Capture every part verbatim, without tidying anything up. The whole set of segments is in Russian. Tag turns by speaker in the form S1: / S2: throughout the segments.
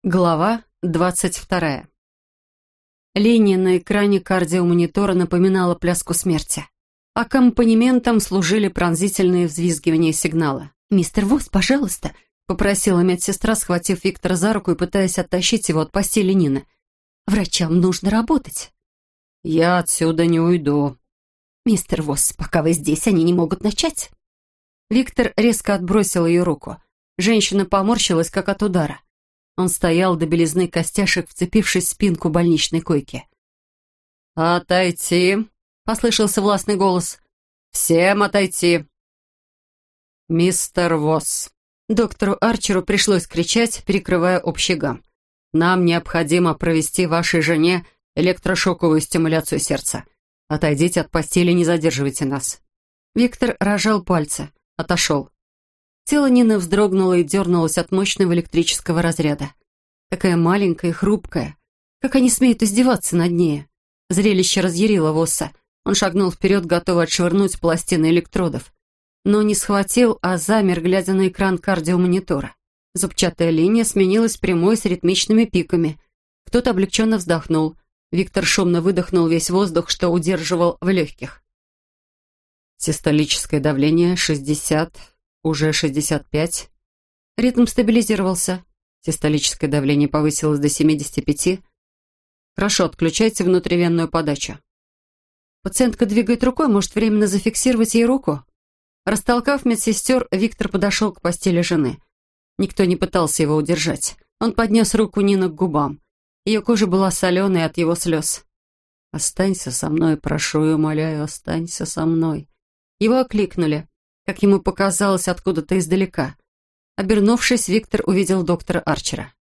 S1: Глава двадцать вторая. Линия на экране кардиомонитора напоминала пляску смерти. Аккомпанементом служили пронзительные взвизгивания сигнала. «Мистер Восс, пожалуйста», — попросила медсестра, схватив Виктора за руку и пытаясь оттащить его от постели Нины. «Врачам нужно работать».
S2: «Я отсюда не уйду».
S1: «Мистер Восс, пока вы здесь, они не могут начать». Виктор резко отбросил ее руку. Женщина поморщилась, как от удара. Он стоял до белизны костяшек, вцепившись в спинку больничной койки.
S2: «Отойти!» — послышался властный голос. «Всем отойти!» «Мистер Восс!»
S1: Доктору Арчеру пришлось кричать, перекрывая общий гам.
S2: «Нам необходимо провести вашей жене электрошоковую стимуляцию сердца. Отойдите от постели, не задерживайте нас».
S1: Виктор разжал пальцы, отошел. Тело Нины вздрогнуло и дернулось от мощного электрического разряда. Такая маленькая и хрупкая. Как они смеют издеваться над ней? Зрелище разъярило Восса. Он шагнул вперед, готовый отшвырнуть пластины электродов. Но не схватил, а замер, глядя на экран кардиомонитора. Зубчатая линия сменилась прямой с ритмичными пиками. Кто-то облегченно вздохнул. Виктор шумно выдохнул весь воздух, что удерживал в легких.
S2: Систолическое давление шестьдесят... Уже шестьдесят пять.
S1: Ритм стабилизировался.
S2: Систолическое давление повысилось до семидесяти пяти.
S1: Хорошо, отключайте внутривенную подачу. Пациентка двигает рукой, может временно зафиксировать ей руку? Растолкав медсестер, Виктор подошел к постели жены. Никто не пытался его удержать. Он поднес руку Нины к губам. Ее кожа была соленой от его слез.
S2: «Останься со мной, прошу и умоляю, останься со мной».
S1: Его окликнули. Как ему показалось, откуда-то издалека. Обернувшись, Виктор увидел доктора Арчера.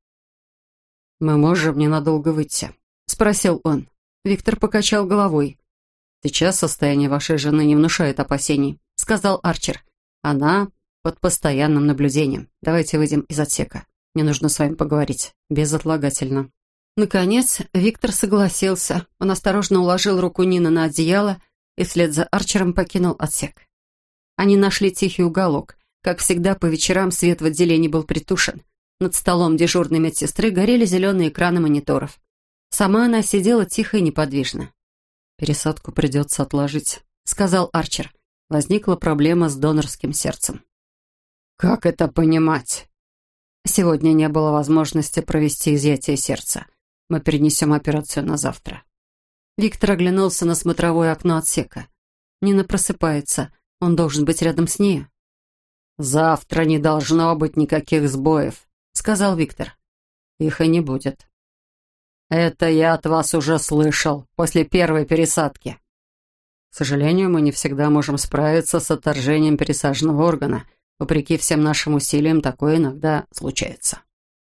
S2: «Мы можем ненадолго выйти?» — спросил он.
S1: Виктор покачал головой.
S2: «Сейчас состояние вашей жены не внушает опасений», — сказал Арчер. «Она под постоянным наблюдением. Давайте выйдем из отсека. Мне нужно с вами поговорить. Безотлагательно».
S1: Наконец, Виктор согласился. Он осторожно уложил руку Нины на одеяло и вслед за Арчером покинул отсек. Они нашли тихий уголок. Как всегда, по вечерам свет в отделении был притушен. Над столом дежурной медсестры горели зеленые экраны мониторов. Сама она сидела тихо и неподвижно.
S2: «Пересадку придется отложить», — сказал Арчер. Возникла проблема с донорским сердцем. «Как это понимать?» «Сегодня не было возможности провести изъятие сердца. Мы перенесем операцию на завтра».
S1: Виктор оглянулся на смотровое окно отсека. Нина просыпается. Он должен быть рядом с ней.
S2: «Завтра не должно быть никаких сбоев», — сказал Виктор. «Их и не будет». «Это я от вас уже слышал, после первой пересадки». «К сожалению, мы не всегда можем справиться с отторжением пересаженного органа. Вопреки всем нашим усилиям, такое иногда случается».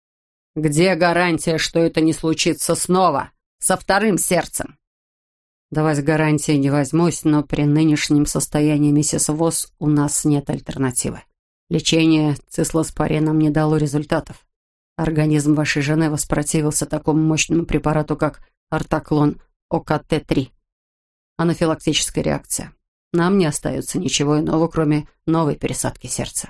S2: «Где гарантия, что это не случится снова, со вторым сердцем?» «Давать гарантии не возьмусь, но при нынешнем состоянии миссис Восс у нас нет альтернативы. Лечение циклоспорином не дало результатов. Организм вашей жены воспротивился такому мощному препарату, как ортоклон О К Т три. Анафилактическая реакция. Нам не остается ничего иного, кроме новой пересадки сердца.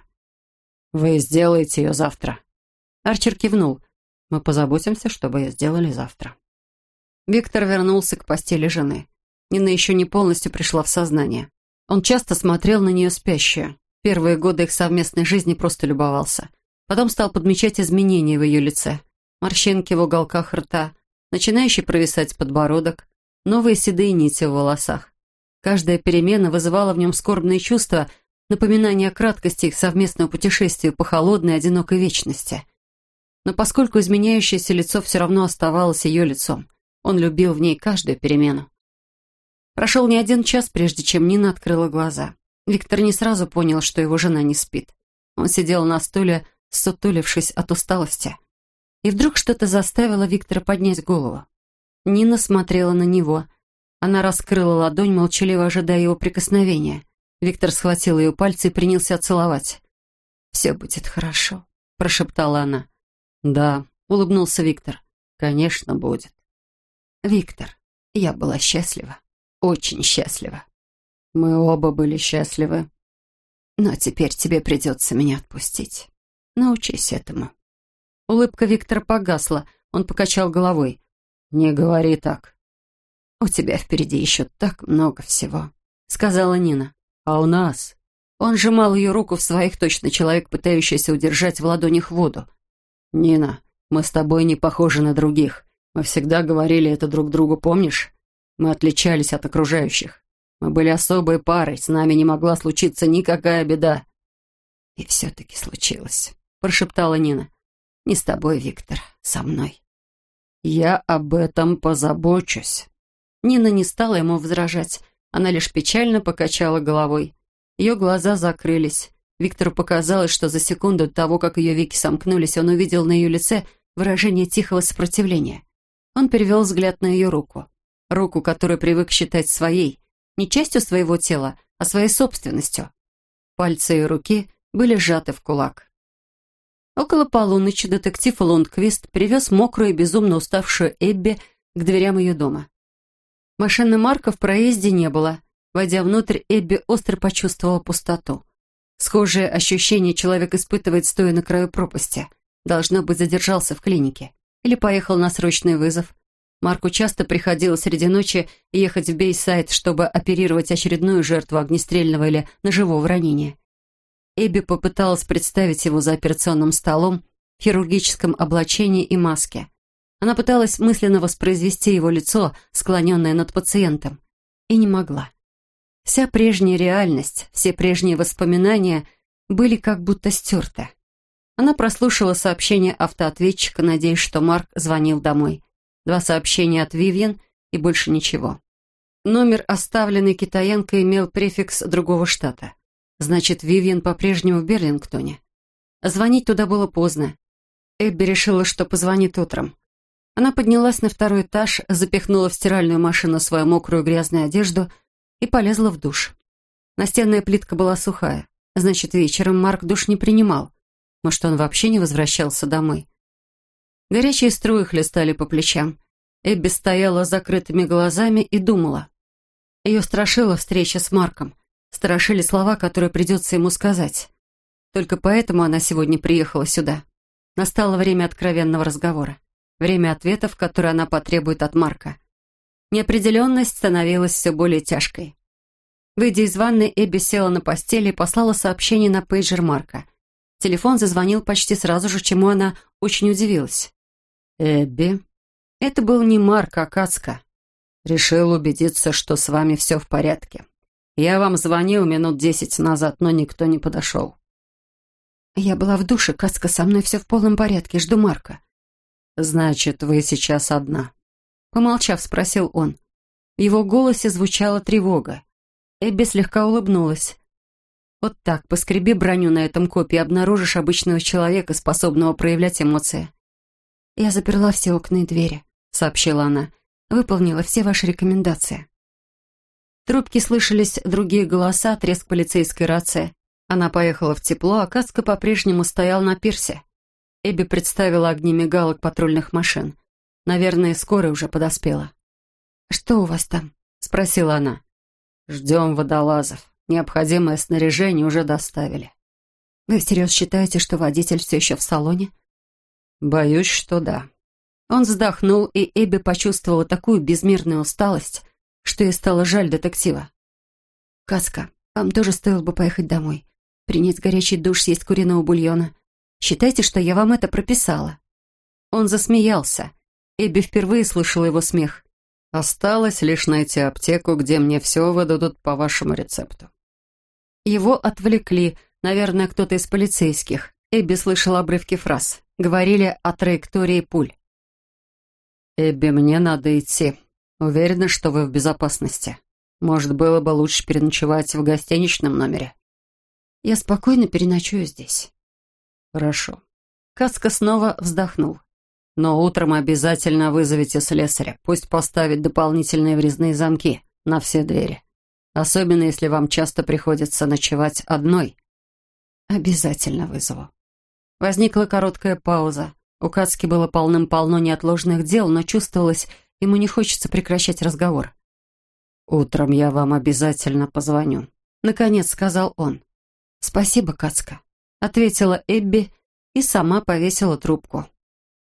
S2: Вы сделаете ее завтра».
S1: Арчер кивнул.
S2: «Мы позаботимся, чтобы ее сделали завтра».
S1: Виктор вернулся к постели жены. Нина еще не полностью пришла в сознание. Он часто смотрел на нее спящую. Первые годы их совместной жизни просто любовался. Потом стал подмечать изменения в ее лице. Морщинки в уголках рта, начинающий провисать подбородок, новые седые нити в волосах. Каждая перемена вызывала в нем скорбные чувства, напоминание о краткости их совместного путешествия по холодной, одинокой вечности. Но поскольку изменяющееся лицо все равно оставалось ее лицом, он любил в ней каждую перемену. Прошел не один час, прежде чем Нина открыла глаза. Виктор не сразу понял, что его жена не спит. Он сидел на стуле, ссутулившись от усталости. И вдруг что-то заставило Виктора поднять голову. Нина смотрела на него. Она раскрыла ладонь, молчаливо ожидая его прикосновения. Виктор схватил ее пальцы и принялся целовать. «Все будет хорошо», — прошептала она.
S2: «Да»,
S1: — улыбнулся Виктор.
S2: «Конечно, будет».
S1: «Виктор, я была счастлива, очень счастлива».
S2: «Мы оба были счастливы».
S1: «Но теперь тебе придется меня отпустить. Научись этому». Улыбка Виктора погасла. Он покачал головой. «Не говори так». «У тебя впереди еще так много всего», — сказала Нина. «А у нас?» Он сжимал ее руку в своих, точно человек, пытающийся удержать в ладонях воду. «Нина, мы с тобой не похожи на других. Мы всегда говорили это друг другу, помнишь? Мы отличались от окружающих. Мы были особой парой, с нами не могла случиться никакая беда». «И все-таки случилось», — прошептала Нина. «Не с тобой, Виктор, со мной». «Я об этом позабочусь». Нина не стала ему возражать. Она лишь печально покачала головой. Ее глаза закрылись. Виктору показалось, что за секунду до того, как ее веки сомкнулись, он увидел на ее лице выражение тихого сопротивления. Он перевел взгляд на ее руку. Руку, которую привык считать своей. Не частью своего тела, а своей собственностью. Пальцы ее руки были сжаты в кулак. Около полуночи детектив Лундквист привез мокрую и безумно уставшую Эбби к дверям ее дома. Машины Марка в проезде не было. Войдя внутрь, Эбби остро почувствовала пустоту. Схожее ощущение человек испытывает, стоя на краю пропасти. Должно быть, задержался в клинике. Или поехал на срочный вызов. Марку часто приходилось среди ночи ехать в Бейсайд, чтобы оперировать очередную жертву огнестрельного или ножевого ранения. Эбби попыталась представить его за операционным столом, в хирургическом облачении и маске. Она пыталась мысленно воспроизвести его лицо, склоненное над пациентом, и не могла. Вся прежняя реальность, все прежние воспоминания были как будто стерты. Она прослушала сообщение автоответчика, надеясь, что Марк звонил домой. Два сообщения от Вивьен и больше ничего. Номер, оставленный китаянкой, имел префикс другого штата. Значит, Вивьен по-прежнему в Берлингтоне. Звонить туда было поздно. Эбби решила, что позвонит утром. Она поднялась на второй этаж, запихнула в стиральную машину свою мокрую грязную одежду и полезла в душ. Настенная плитка была сухая. Значит, вечером Марк душ не принимал. Может, он вообще не возвращался домой? Горячие струи хлестали по плечам. Эбби стояла с закрытыми глазами и думала. Ее страшила встреча с Марком. Страшили слова, которые придется ему сказать. Только поэтому она сегодня приехала сюда. Настало время откровенного разговора. Время ответов, которые она потребует от Марка. Неопределенность становилась все более тяжкой. Выйдя из ванной, Эбби села на постели и послала сообщение на пейджер Марка. Телефон зазвонил почти сразу же, чему она очень удивилась. «Эбби?» Это был не Марк, а Кацка. «Решил убедиться, что с вами все в порядке. Я вам звонил минут десять назад, но никто не подошел». «Я была в душе, Кацка, со мной все в полном порядке, жду Марка». «Значит, вы сейчас одна?» Помолчав, спросил он. В его голосе звучала тревога. Эбби слегка улыбнулась. «Вот так, поскреби броню на этом копе и обнаружишь обычного человека, способного проявлять эмоции». «Я заперла все окна и двери», — сообщила она. «Выполнила все ваши рекомендации». В трубке слышались другие голоса, треск полицейской рации. Она поехала в тепло, а Кацка по-прежнему стоял на пирсе. Эбби представила огни мигалок патрульных машин. Наверное, скорая уже подоспела. «Что у вас там?» — спросила она. «Ждем водолазов. Необходимое снаряжение уже доставили». «Вы всерьез считаете, что водитель все еще в салоне?» «Боюсь, что да». Он вздохнул, и Эбби почувствовала такую безмерную усталость, что ей стало жаль детектива. «Кацка, вам тоже стоило бы поехать домой. Принять горячий душ, съесть куриного бульона. Считайте, что я вам это прописала». Он засмеялся. Эбби впервые слышала его смех. «Осталось лишь найти аптеку, где мне все выдадут по вашему рецепту». Его отвлекли, наверное, кто-то из полицейских. Эбби слышала обрывки фраз. Говорили о траектории пуль. «Эбби, мне надо идти. Уверена, что вы в безопасности. Может, было бы лучше переночевать в гостиничном номере?» «Я спокойно переночую здесь». «Хорошо». Кацка снова вздохнул. «Но утром обязательно вызовите слесаря. Пусть поставит дополнительные врезные замки на все двери. Особенно, если вам часто приходится ночевать одной». «Обязательно вызову». Возникла короткая пауза. У Кацки было полным-полно неотложных дел, но чувствовалось, ему не хочется прекращать разговор. «Утром я вам обязательно позвоню», — наконец сказал он. «Спасибо, Кацка», — ответила Эбби и сама повесила трубку.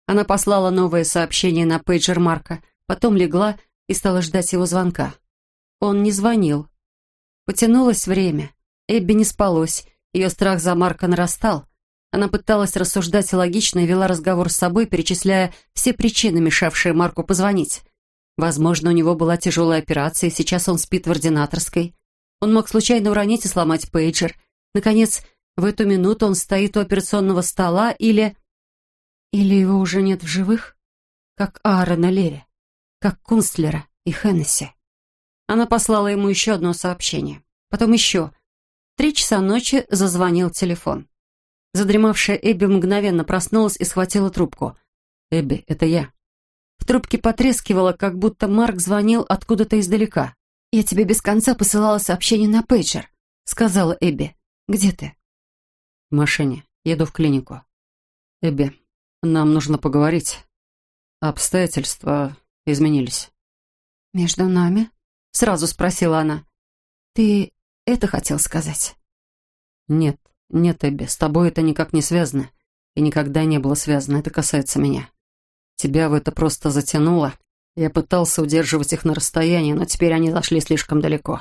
S1: Она послала новое сообщение на пейджер Марка, потом легла и стала ждать его звонка. Он не звонил. Потянулось время. Эбби не спалось. Ее страх за Марка нарастал. Она пыталась рассуждать логично и вела разговор с собой, перечисляя все причины, мешавшие Марку позвонить. Возможно, у него была тяжелая операция, и сейчас он спит в ординаторской. Он мог случайно уронить и сломать пейджер. Наконец, в эту минуту он стоит у операционного стола или... Или его уже нет в живых? Как Аарона Леви, как Кунстлера и Хеннесси. Она послала ему еще одно сообщение. Потом еще. В три часа ночи зазвонил телефон. Задремавшая Эбби мгновенно проснулась и схватила трубку. «Эбби, это я». В трубке потрескивало, как будто Марк звонил откуда-то издалека. «Я тебе без конца посылала сообщение на пейджер», — сказала Эбби. «Где ты?»
S2: «В машине. Еду в клинику. Эбби, нам нужно поговорить. Обстоятельства изменились».
S1: «Между нами?» — сразу спросила она. «Ты это хотел сказать?»
S2: «Нет, нет, Эбби, с тобой это никак не связано. И никогда не было связано. Это касается меня. Тебя в это просто затянуло. Я пытался удерживать их на расстоянии, но теперь они зашли слишком далеко».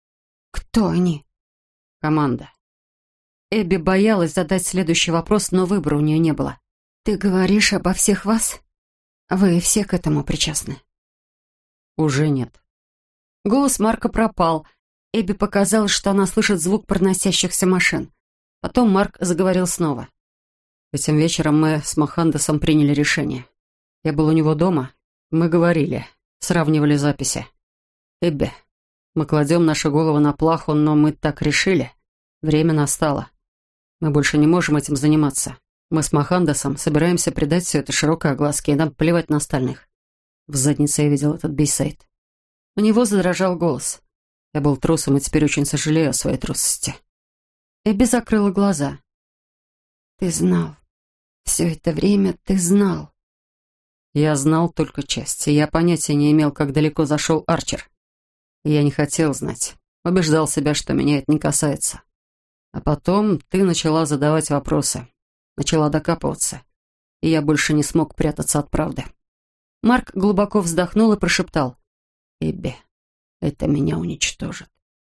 S1: «Кто они?»
S2: «Команда».
S1: Эбби боялась задать следующий вопрос, но выбора у нее не было. «Ты говоришь обо всех вас? Вы все к этому причастны?»
S2: «Уже нет».
S1: Голос Марка пропал. Эбби показалось, что она слышит звук проносящихся машин. Потом Марк заговорил снова.
S2: «Этим вечером мы с Мохандесом приняли решение. Я был у него дома. Мы говорили, сравнивали записи. Эбби, мы кладем наши головы на плаху, но мы так решили. Время настало. Мы больше не можем этим заниматься. Мы с Мохандесом собираемся придать все это широкой огласке, и нам плевать на остальных. В заднице я видел этот бейсайд».
S1: У него задрожал голос.
S2: Я был трусом и теперь очень сожалею о своей трусости.
S1: Эбби закрыла глаза. «Ты знал. Все это время ты знал».
S2: Я знал только часть, и я понятия не имел, как далеко зашел Арчер. И я не хотел знать. Убеждал себя, что меня это не касается. А потом ты начала задавать вопросы. Начала докапываться. И я больше не смог прятаться от правды.
S1: Марк глубоко вздохнул и прошептал.
S2: «Эбби, это меня уничтожит».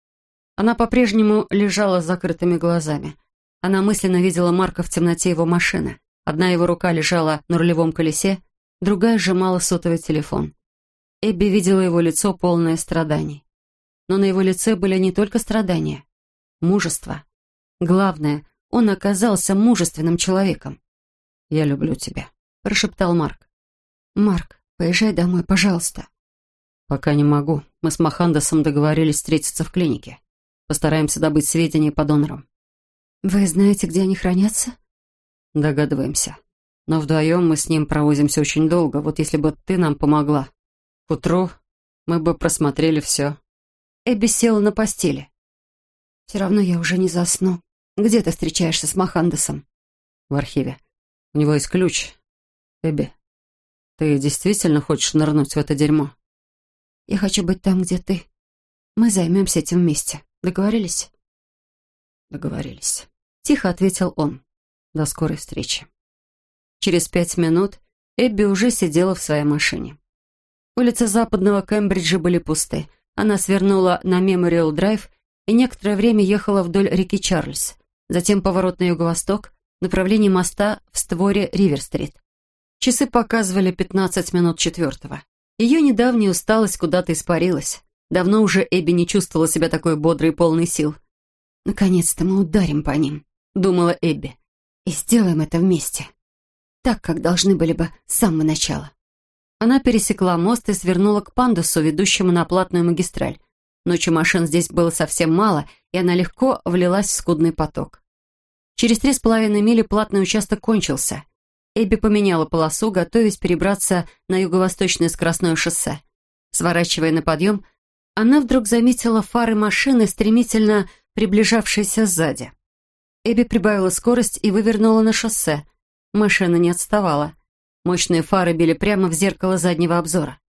S1: Она по-прежнему лежала с закрытыми глазами. Она мысленно видела Марка в темноте его машины. Одна его рука лежала на рулевом колесе, другая сжимала сотовый телефон. Эбби видела его лицо, полное страданий. Но на его лице были не только страдания. Мужество. Главное, он оказался мужественным человеком.
S2: «Я люблю тебя»,
S1: — прошептал Марк. «Марк, поезжай домой, пожалуйста».
S2: «Пока не могу. Мы с Мохандесом договорились встретиться в клинике. Постараемся добыть сведения по донорам».
S1: «Вы знаете, где они хранятся?»
S2: «Догадываемся. Но вдвоем мы с ним провозимся очень долго. Вот если бы ты нам помогла. К утру мы бы просмотрели все».
S1: Эбби села на постели. «Все равно я уже не засну. Где ты встречаешься с Мохандесом?»
S2: «В архиве. У него есть ключ. Эбби, ты действительно хочешь нырнуть в это дерьмо?»
S1: «Я хочу быть там, где ты. Мы займемся этим вместе. Договорились?»
S2: «Договорились»,
S1: — тихо ответил он.
S2: «До скорой встречи».
S1: Через пять минут Эбби уже сидела в своей машине. Улицы западного Кембриджа были пусты. Она свернула на Мемориал-драйв и некоторое время ехала вдоль реки Чарльз, затем поворот на юго-восток, в направлении моста в створе Ривер-стрит. Часы показывали пятнадцать минут четвертого. Ее недавняя усталость куда-то испарилась. Давно уже Эбби не чувствовала себя такой бодрой и полной сил. «Наконец-то мы ударим по ним», — думала Эбби. «И сделаем это вместе. Так, как должны были бы с самого начала». Она пересекла мост и свернула к пандусу, ведущему на платную магистраль. Ночью машин здесь было совсем мало, и она легко влилась в скудный поток. Через три с половиной мили платный участок кончился. Эбби поменяла полосу, готовясь перебраться на юго-восточное скоростное шоссе. Сворачивая на подъем, она вдруг заметила фары машины, стремительно приближавшейся сзади. Эбби прибавила скорость и вывернула на шоссе. Машина не отставала. Мощные фары били прямо в зеркало заднего обзора.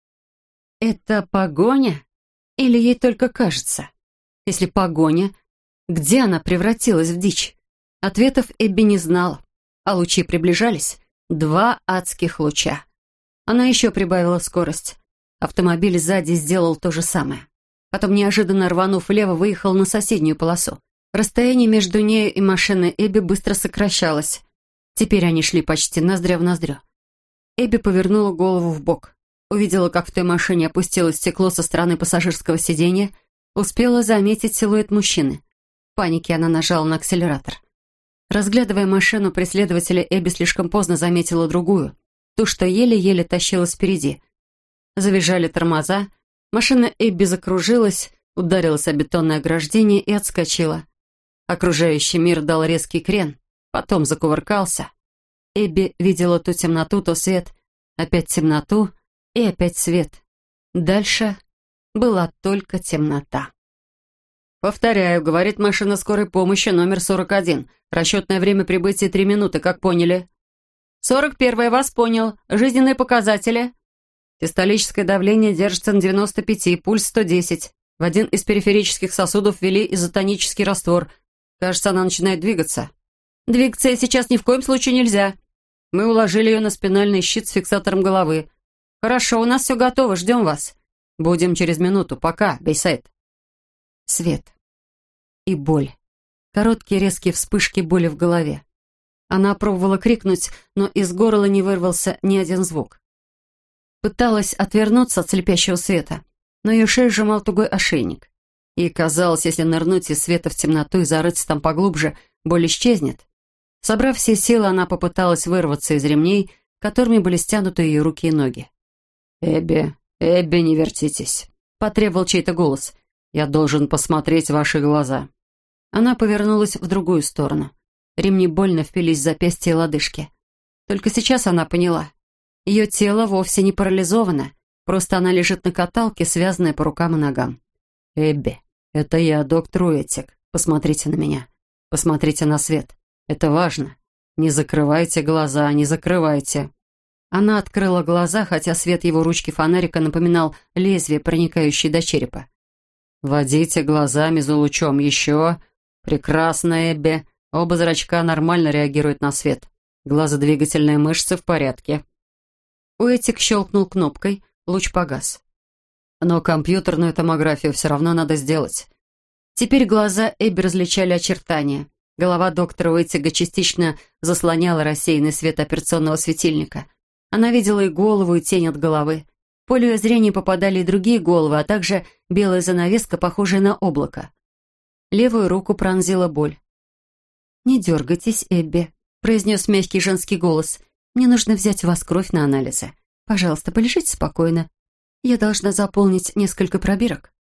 S1: «Это погоня? Или ей только кажется? Если погоня, где она превратилась в дичь?» Ответов Эбби не знала, а лучи приближались. Два адских луча. Она еще прибавила скорость. Автомобиль сзади сделал то же самое. Потом, неожиданно рванув влево, выехал на соседнюю полосу. Расстояние между нею и машиной Эбби быстро сокращалось. Теперь они шли почти ноздря в ноздрю. Эбби повернула голову в бок. Увидела, как в той машине опустилось стекло со стороны пассажирского сиденья. Успела заметить силуэт мужчины. В панике она нажала на акселератор. Разглядывая машину преследователя, Эбби слишком поздно заметила другую, ту, что еле-еле тащилась впереди. Завизжали тормоза, машина Эбби закружилась, ударилась о бетонное ограждение и отскочила. Окружающий мир дал резкий крен, потом закувыркался. Эбби видела то темноту, то свет, опять темноту и опять свет. Дальше была только темнота. «Повторяю, — говорит машина скорой помощи номер сорок один. Расчетное время прибытия три минуты, как поняли?» «сорок первое, вас понял. Жизненные показатели?» «Систолическое давление держится на девяносто пяти, пульс сто десять. В один из периферических сосудов ввели изотонический раствор. Кажется, она начинает двигаться». «Двигаться ей сейчас ни в коем случае нельзя. Мы уложили ее на спинальный щит с фиксатором головы. Хорошо, у нас все готово, ждем вас. Будем через минуту. Пока, Бейсайд». Свет. И боль. Короткие резкие вспышки боли в голове. Она пробовала крикнуть, но из горла не вырвался ни один звук. Пыталась отвернуться от слепящего света, но ее шею сжимал тугой ошейник. И казалось, если нырнуть из света в темноту и зарыться там поглубже, боль исчезнет. Собрав все силы, она попыталась вырваться из ремней, которыми были стянуты ее руки и ноги. «Эбби, Эбби, не вертитесь», — потребовал чей-то голос. «Я должен посмотреть в ваши глаза». Она повернулась в другую сторону. Ремни больно впились в запястья и лодыжки. Только сейчас она поняла. Ее тело вовсе не парализовано, просто она лежит на каталке, связанная по рукам и ногам. «Эбби, это я, доктор Уэттик. Посмотрите на меня. Посмотрите на свет. Это важно. Не закрывайте глаза, не закрывайте». Она открыла глаза, хотя свет его ручки фонарика напоминал лезвие, проникающее до черепа. «Водите глазами за лучом. Еще. Прекрасно, Эбби. Оба зрачка нормально реагируют на свет. Глазодвигательные мышцы в порядке». Уэттик щелкнул кнопкой, луч погас. «Но компьютерную томографию все равно надо сделать». Теперь глаза Эбби различали очертания. Голова доктора Уэттига частично заслоняла рассеянный свет операционного светильника. Она видела и голову, и тень от головы. В поле ее зрения попадали и другие головы, а также белая занавеска, похожая на облако. Левую руку пронзила боль. «Не дергайтесь, Эбби», — произнес мягкий женский голос. «Мне нужно взять у вас кровь на анализы. Пожалуйста, полежите спокойно. Я должна заполнить несколько пробирок».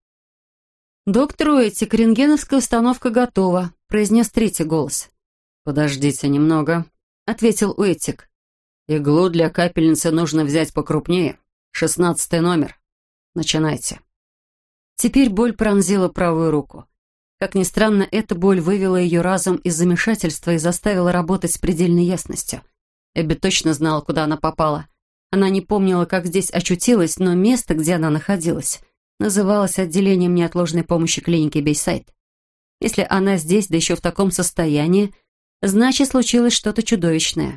S1: «Доктор Уэттик, рентгеновская установка готова», — произнес третий голос. «Подождите немного», — ответил Уэттик. «Иглу для капельницы нужно взять покрупнее. Шестнадцатый номер. Начинайте». Теперь боль пронзила правую руку. Как ни странно, эта боль вывела ее разум из замешательства и заставила работать с предельной ясностью. Эбби точно знала, куда она попала. Она не помнила, как здесь очутилась, но место, где она находилась, называлось отделением неотложной помощи клиники Бейсайд. Если она здесь, да еще в таком состоянии, значит, случилось что-то чудовищное.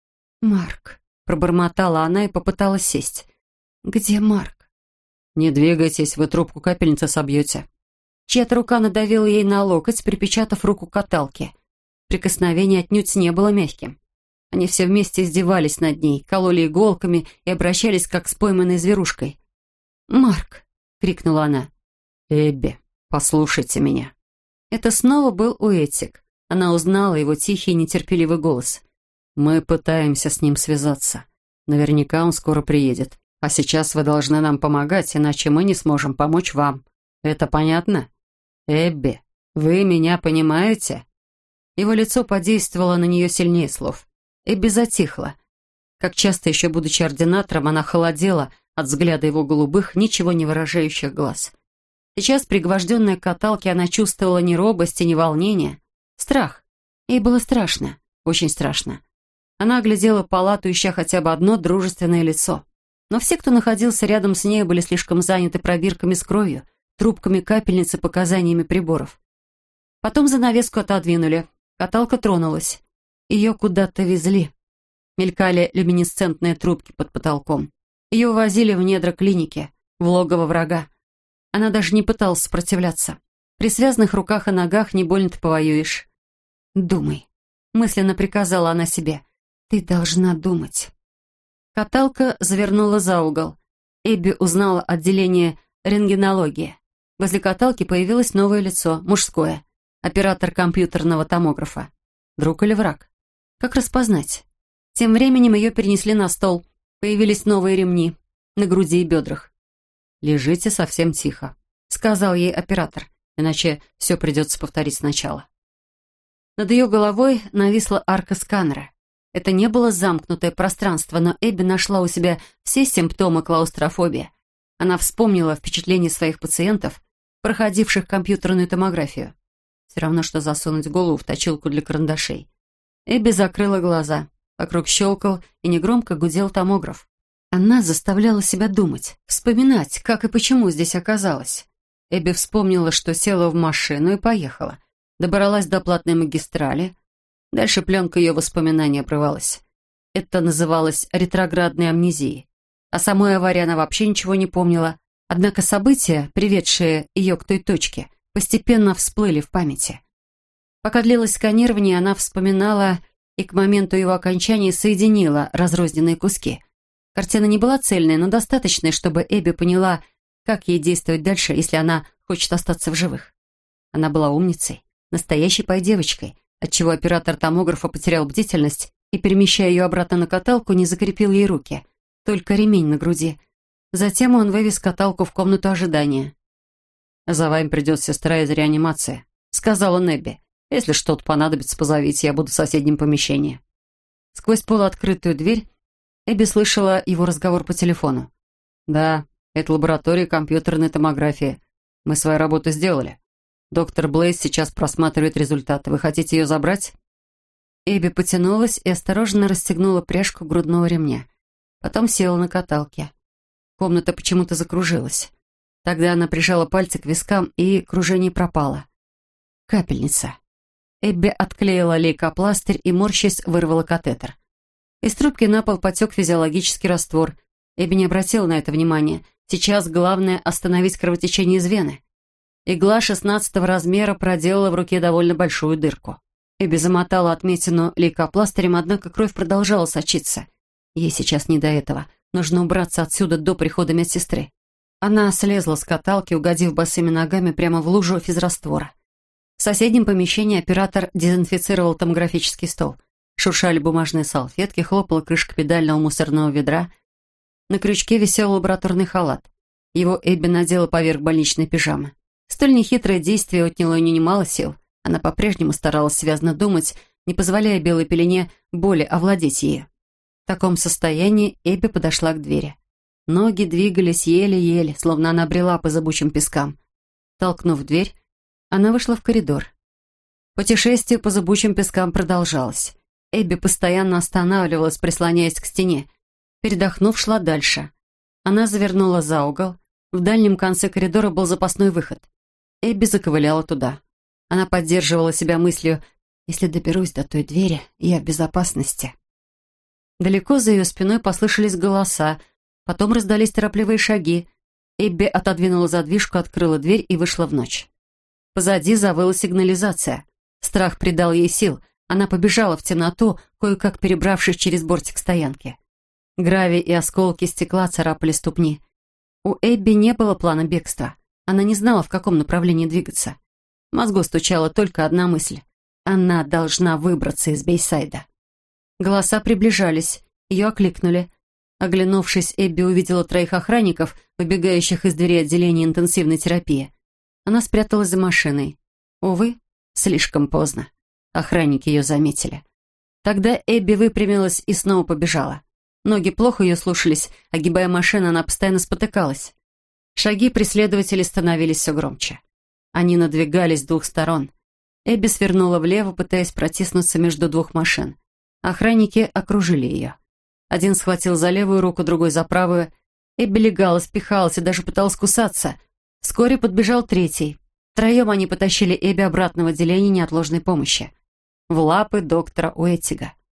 S1: «Марк», — пробормотала она и попыталась сесть. «Где Марк?» «Не двигайтесь, вы трубку капельницы собьете». Чья-то рука надавила ей на локоть, припечатав руку к каталке. Прикосновение отнюдь не было мягким. Они все вместе издевались над ней, кололи иголками и обращались как с пойманной зверушкой. «Марк!» — крикнула она. «Эбби, послушайте меня». Это снова был Уэттик. Она узнала его тихий и нетерпеливый голос. «Мы пытаемся с ним связаться. Наверняка он скоро приедет. А сейчас вы должны нам помогать, иначе мы не сможем помочь вам. Это понятно? Эбби, вы меня понимаете?» Его лицо подействовало на нее сильнее слов. Эбби затихла. Как часто, еще будучи ординатором, она холодела от взгляда его голубых, ничего не выражающих глаз. Сейчас, пригвожденная к каталке, она чувствовала ни робости, ни волнения. Страх. Ей было страшно, очень страшно. Она оглядела палату, ища хотя бы одно дружественное лицо. Но все, кто находился рядом с ней, были слишком заняты пробирками с кровью, трубками капельницы, показаниями приборов. Потом занавеску отодвинули. Каталка тронулась. Ее куда-то везли. Мелькали люминесцентные трубки под потолком. Ее увозили в недра клиники, в логово врага. Она даже не пыталась сопротивляться. При связанных руках и ногах не больно-то повоюешь. «Думай», — мысленно приказала она себе. «Ты должна думать». Каталка завернула за угол. Эбби узнала отделение рентгенологии. Возле каталки появилось новое лицо, мужское. Оператор компьютерного томографа. Друг или враг? Как распознать? Тем временем ее перенесли на стол. Появились новые ремни на груди и бедрах. «Лежите совсем тихо», — сказал ей оператор, иначе все придется повторить сначала. Над ее головой нависла арка сканера. Это не было замкнутое пространство, но Эбби нашла у себя все симптомы клаустрофобии. Она вспомнила впечатления своих пациентов, проходивших компьютерную томографию. Все равно, что засунуть голову в точилку для карандашей. Эбби закрыла глаза. Вокруг щелкал и негромко гудел томограф. Она заставляла себя думать, вспоминать, как и почему здесь оказалась. Эбби вспомнила, что села в машину и поехала. Добралась до платной магистрали. Дальше пленка ее воспоминаний обрывалась. Это называлось ретроградной амнезией. О самой аварии она вообще ничего не помнила. Однако события, приведшие ее к той точке, постепенно всплыли в памяти. Пока длилось сканирование, она вспоминала и к моменту его окончания соединила разрозненные куски. Картина не была цельной, но достаточной, чтобы Эбби поняла, как ей действовать дальше, если она хочет остаться в живых. Она была умницей, настоящей пай-девочкой, отчего оператор томографа потерял бдительность и, перемещая ее обратно на каталку, не закрепил ей руки, только ремень на груди. Затем он вывез каталку в комнату ожидания. «За вами придет сестра из реанимации», — сказала Эбби. «Если что-то понадобится, позовите, я буду в соседнем помещении». Сквозь полуоткрытую дверь Эбби слышала его разговор по телефону. «Да, это лаборатория компьютерной томографии. Мы свою работу сделали. Доктор Блейз сейчас просматривает результаты. Вы хотите ее забрать?» Эбби потянулась и осторожно расстегнула пряжку грудного ремня. Потом села на каталке. Комната почему-то закружилась. Тогда она прижала пальцы к вискам, и кружение пропало. Капельница. Эбби отклеила лейкопластырь и, морщась, вырвала катетер. Из трубки на пол потек физиологический раствор. Эбби не обратила на это внимания. Сейчас главное остановить кровотечение из вены. Игла шестнадцатого размера проделала в руке довольно большую дырку. Эбби замотала отметину лейкопластырем, однако кровь продолжала сочиться. Ей сейчас не до этого. Нужно убраться отсюда до прихода медсестры. Она слезла с каталки, угодив босыми ногами прямо в лужу физраствора. В соседнем помещении оператор дезинфицировал томографический стол. Шуршали бумажные салфетки, хлопала крышка педального мусорного ведра. На крючке висел лабораторный халат. Его Эбби надела поверх больничной пижамы. Столь нехитрое действие отняло у нее немало сил. Она по-прежнему старалась связно думать, не позволяя белой пелене боли овладеть ею. В таком состоянии Эбби подошла к двери. Ноги двигались еле-еле, словно она брела по зыбучим пескам. Толкнув дверь, она вышла в коридор. Путешествие по зыбучим пескам продолжалось. Эбби постоянно останавливалась, прислоняясь к стене. Передохнув, шла дальше. Она завернула за угол. В дальнем конце коридора был запасной выход. Эбби заковыляла туда. Она поддерживала себя мыслью: «Если доберусь до той двери, я в безопасности». Далеко за ее спиной послышались голоса, потом раздались торопливые шаги. Эбби отодвинула задвижку, открыла дверь и вышла в ночь. Позади завыла сигнализация. Страх придал ей сил. Она побежала в темноту, кое-как перебравшись через бортик стоянки. Гравий и осколки стекла царапали ступни. У Эбби не было плана бегства. Она не знала, в каком направлении двигаться. В мозгу стучала только одна мысль. Она должна выбраться из Бейсайда. Голоса приближались. Ее окликнули. Оглянувшись, Эбби увидела троих охранников, выбегающих из двери отделения интенсивной терапии. Она спряталась за машиной. Увы, слишком поздно. Охранники ее заметили. Тогда Эбби выпрямилась и снова побежала. Ноги плохо ее слушались, огибая машину, она постоянно спотыкалась. Шаги преследователей становились все громче. Они надвигались с двух сторон. Эбби свернула влево, пытаясь протиснуться между двух машин. Охранники окружили ее. Один схватил за левую руку, другой за правую. Эбби легала, спихалась и даже пыталась кусаться. Вскоре подбежал третий. Втроем они потащили Эбби обратно в отделение неотложной помощи. В лапы доктора Уэттига.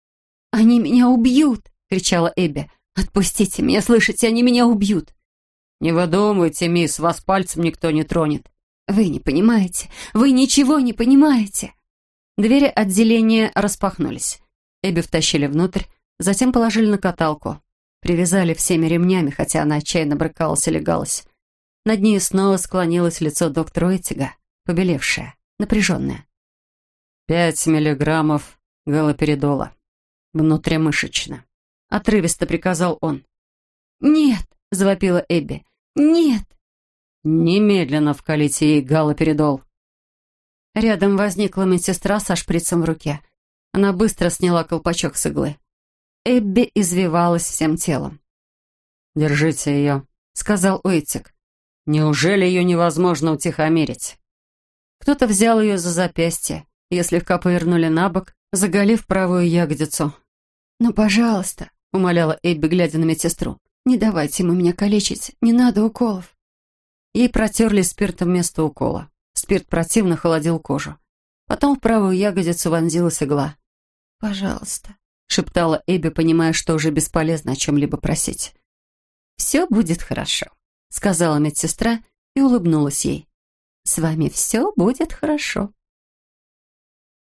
S1: «Они меня убьют!» — кричала Эбби. «Отпустите меня, слышите, они меня убьют!»
S2: «Не выдумывайте, мисс, вас пальцем никто не тронет».
S1: «Вы не понимаете, вы ничего не понимаете!» Двери отделения распахнулись. Эбби втащили внутрь, затем положили на каталку. Привязали всеми ремнями, хотя она отчаянно брыкалась и легалась. Над ней снова склонилось лицо доктора Уэттига, побелевшее, напряженное.
S2: «Пять миллиграммов галоперидола. Внутримышечно», — отрывисто приказал он.
S1: «Нет!» — завопила Эбби. «Нет!»
S2: «Немедленно вкалите ей галоперидол».
S1: Рядом возникла медсестра со шприцем в руке. Она быстро сняла колпачок с иглы. Эбби извивалась всем телом.
S2: «Держите ее», — сказал Уэттиг. «Неужели ее невозможно утихомирить?»
S1: Кто-то взял ее за запястье. Ее слегка повернули на бок, заголив правую ягодицу. «Ну, пожалуйста», — умоляла Эбби, глядя на медсестру, «не давайте ему меня калечить, не надо уколов». Ей протерли спиртом вместо укола. Спирт противно холодил кожу. Потом в правую ягодицу вонзилась игла. «Пожалуйста», — шептала Эбби, понимая, что уже бесполезно о чем-либо просить. «Все будет хорошо», — сказала медсестра и улыбнулась ей. «С вами все будет хорошо».